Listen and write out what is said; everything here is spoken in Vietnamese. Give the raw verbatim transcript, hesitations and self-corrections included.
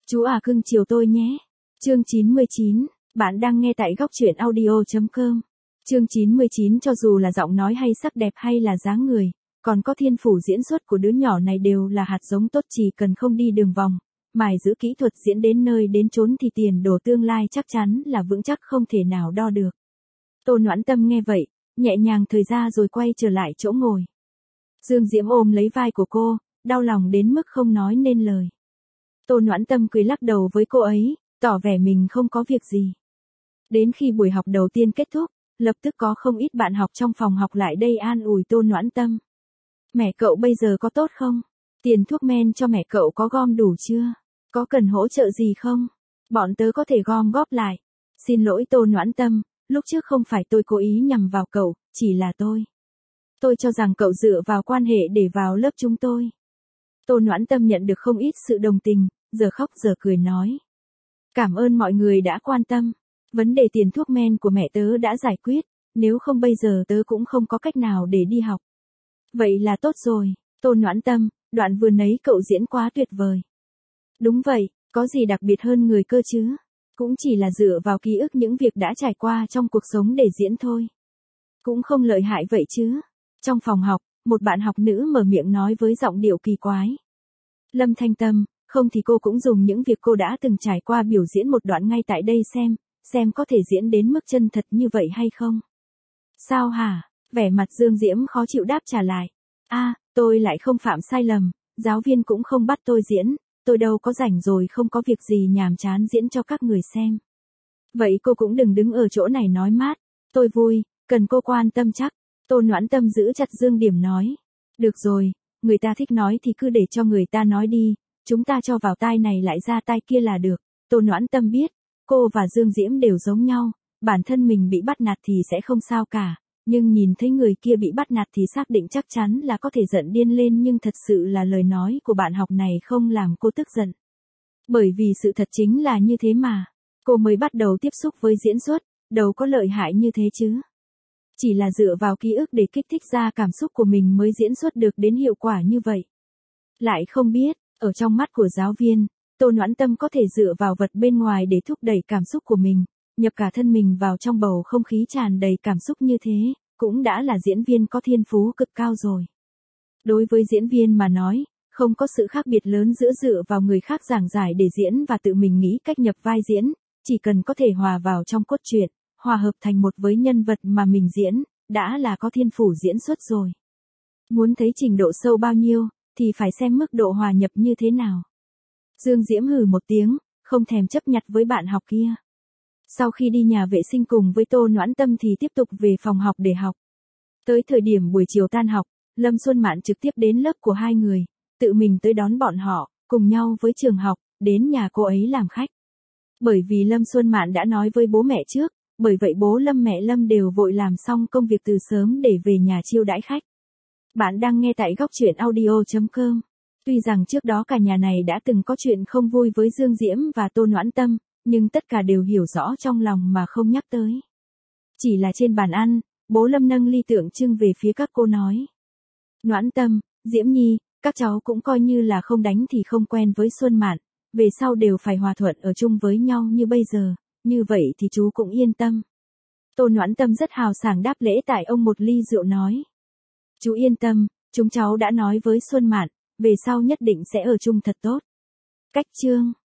Chú à cưng chiều tôi nhé. Chương chín mươi chín, bạn đang nghe tại góc truyện audio chấm com. Chương chín mươi chín cho dù là giọng nói hay sắc đẹp hay là dáng người, còn có thiên phủ diễn xuất của đứa nhỏ này đều là hạt giống tốt, chỉ cần không đi đường vòng, mài giữ kỹ thuật diễn đến nơi đến chốn thì tiền đồ tương lai chắc chắn là vững chắc không thể nào đo được. Tô Noãn Tâm nghe vậy, nhẹ nhàng thời ra rồi quay trở lại chỗ ngồi. Dương Diễm ôm lấy vai của cô, đau lòng đến mức không nói nên lời. Tô Noãn Tâm cười lắc đầu với cô ấy, tỏ vẻ mình không có việc gì. Đến khi buổi học đầu tiên kết thúc, lập tức có không ít bạn học trong phòng học lại đây an ủi Tô Noãn Tâm. Mẹ cậu bây giờ có tốt không? Tiền thuốc men cho mẹ cậu có gom đủ chưa? Có cần hỗ trợ gì không? Bọn tớ có thể gom góp lại. Xin lỗi Tô Noãn Tâm, lúc trước không phải tôi cố ý nhằm vào cậu, chỉ là tôi. Tôi cho rằng cậu dựa vào quan hệ để vào lớp chúng tôi. Tô Noãn Tâm nhận được không ít sự đồng tình, giờ khóc giờ cười nói. Cảm ơn mọi người đã quan tâm. Vấn đề tiền thuốc men của mẹ tớ đã giải quyết, nếu không bây giờ tớ cũng không có cách nào để đi học. Vậy là tốt rồi, Tô Noãn Tâm, đoạn vừa nấy cậu diễn quá tuyệt vời. Đúng vậy, có gì đặc biệt hơn người cơ chứ? Cũng chỉ là dựa vào ký ức những việc đã trải qua trong cuộc sống để diễn thôi. Cũng không lợi hại vậy chứ. Trong phòng học, một bạn học nữ mở miệng nói với giọng điệu kỳ quái. Lâm Thanh Tâm, không thì cô cũng dùng những việc cô đã từng trải qua biểu diễn một đoạn ngay tại đây xem, xem có thể diễn đến mức chân thật như vậy hay không. Sao hả? Vẻ mặt Dương Diễm khó chịu đáp trả lại. A, à, tôi lại không phạm sai lầm, giáo viên cũng không bắt tôi diễn, tôi đâu có rảnh rồi không có việc gì nhàm chán diễn cho các người xem. Vậy cô cũng đừng đứng ở chỗ này nói mát, tôi vui, cần cô quan tâm chắc. Tô Noãn Tâm giữ chặt Dương Điểm nói. Được rồi, người ta thích nói thì cứ để cho người ta nói đi, chúng ta cho vào tai này lại ra tai kia là được. Tô Noãn Tâm biết, cô và Dương Diễm đều giống nhau, bản thân mình bị bắt nạt thì sẽ không sao cả, nhưng nhìn thấy người kia bị bắt nạt thì xác định chắc chắn là có thể giận điên lên, nhưng thật sự là lời nói của bạn học này không làm cô tức giận. Bởi vì sự thật chính là như thế mà, cô mới bắt đầu tiếp xúc với diễn xuất, đâu có lợi hại như thế chứ. Chỉ là dựa vào ký ức để kích thích ra cảm xúc của mình mới diễn xuất được đến hiệu quả như vậy. Lại không biết, ở trong mắt của giáo viên, Tô Noãn Tâm có thể dựa vào vật bên ngoài để thúc đẩy cảm xúc của mình, nhập cả thân mình vào trong bầu không khí tràn đầy cảm xúc như thế, cũng đã là diễn viên có thiên phú cực cao rồi. Đối với diễn viên mà nói, không có sự khác biệt lớn giữa dựa vào người khác giảng giải để diễn và tự mình nghĩ cách nhập vai diễn, chỉ cần có thể hòa vào trong cốt truyện, hòa hợp thành một với nhân vật mà mình diễn, đã là có thiên phủ diễn xuất rồi. Muốn thấy trình độ sâu bao nhiêu, thì phải xem mức độ hòa nhập như thế nào. Dương Diễm hừ một tiếng, không thèm chấp nhặt với bạn học kia. Sau khi đi nhà vệ sinh cùng với Tô Noãn Tâm thì tiếp tục về phòng học để học. Tới thời điểm buổi chiều tan học, Lâm Xuân Mạn trực tiếp đến lớp của hai người, tự mình tới đón bọn họ, cùng nhau với trường học, đến nhà cô ấy làm khách. Bởi vì Lâm Xuân Mạn đã nói với bố mẹ trước, bởi vậy bố Lâm mẹ Lâm đều vội làm xong công việc từ sớm để về nhà chiêu đãi khách. Bạn đang nghe tại góc truyện audio chấm com. Tuy rằng trước đó cả nhà này đã từng có chuyện không vui với Dương Diễm và Tô Noãn Tâm, nhưng tất cả đều hiểu rõ trong lòng mà không nhắc tới. Chỉ là trên bàn ăn, bố Lâm nâng ly tượng trưng về phía các cô nói. Noãn Tâm, Diễm Nhi, các cháu cũng coi như là không đánh thì không quen với Xuân Mạn, về sau đều phải hòa thuận ở chung với nhau như bây giờ, như vậy thì chú cũng yên tâm. Tô Noãn Tâm rất hào sảng đáp lễ tại ông một ly rượu nói. Chú yên tâm, chúng cháu đã nói với Xuân Mạn, về sau nhất định sẽ ở chung thật tốt. Cách chương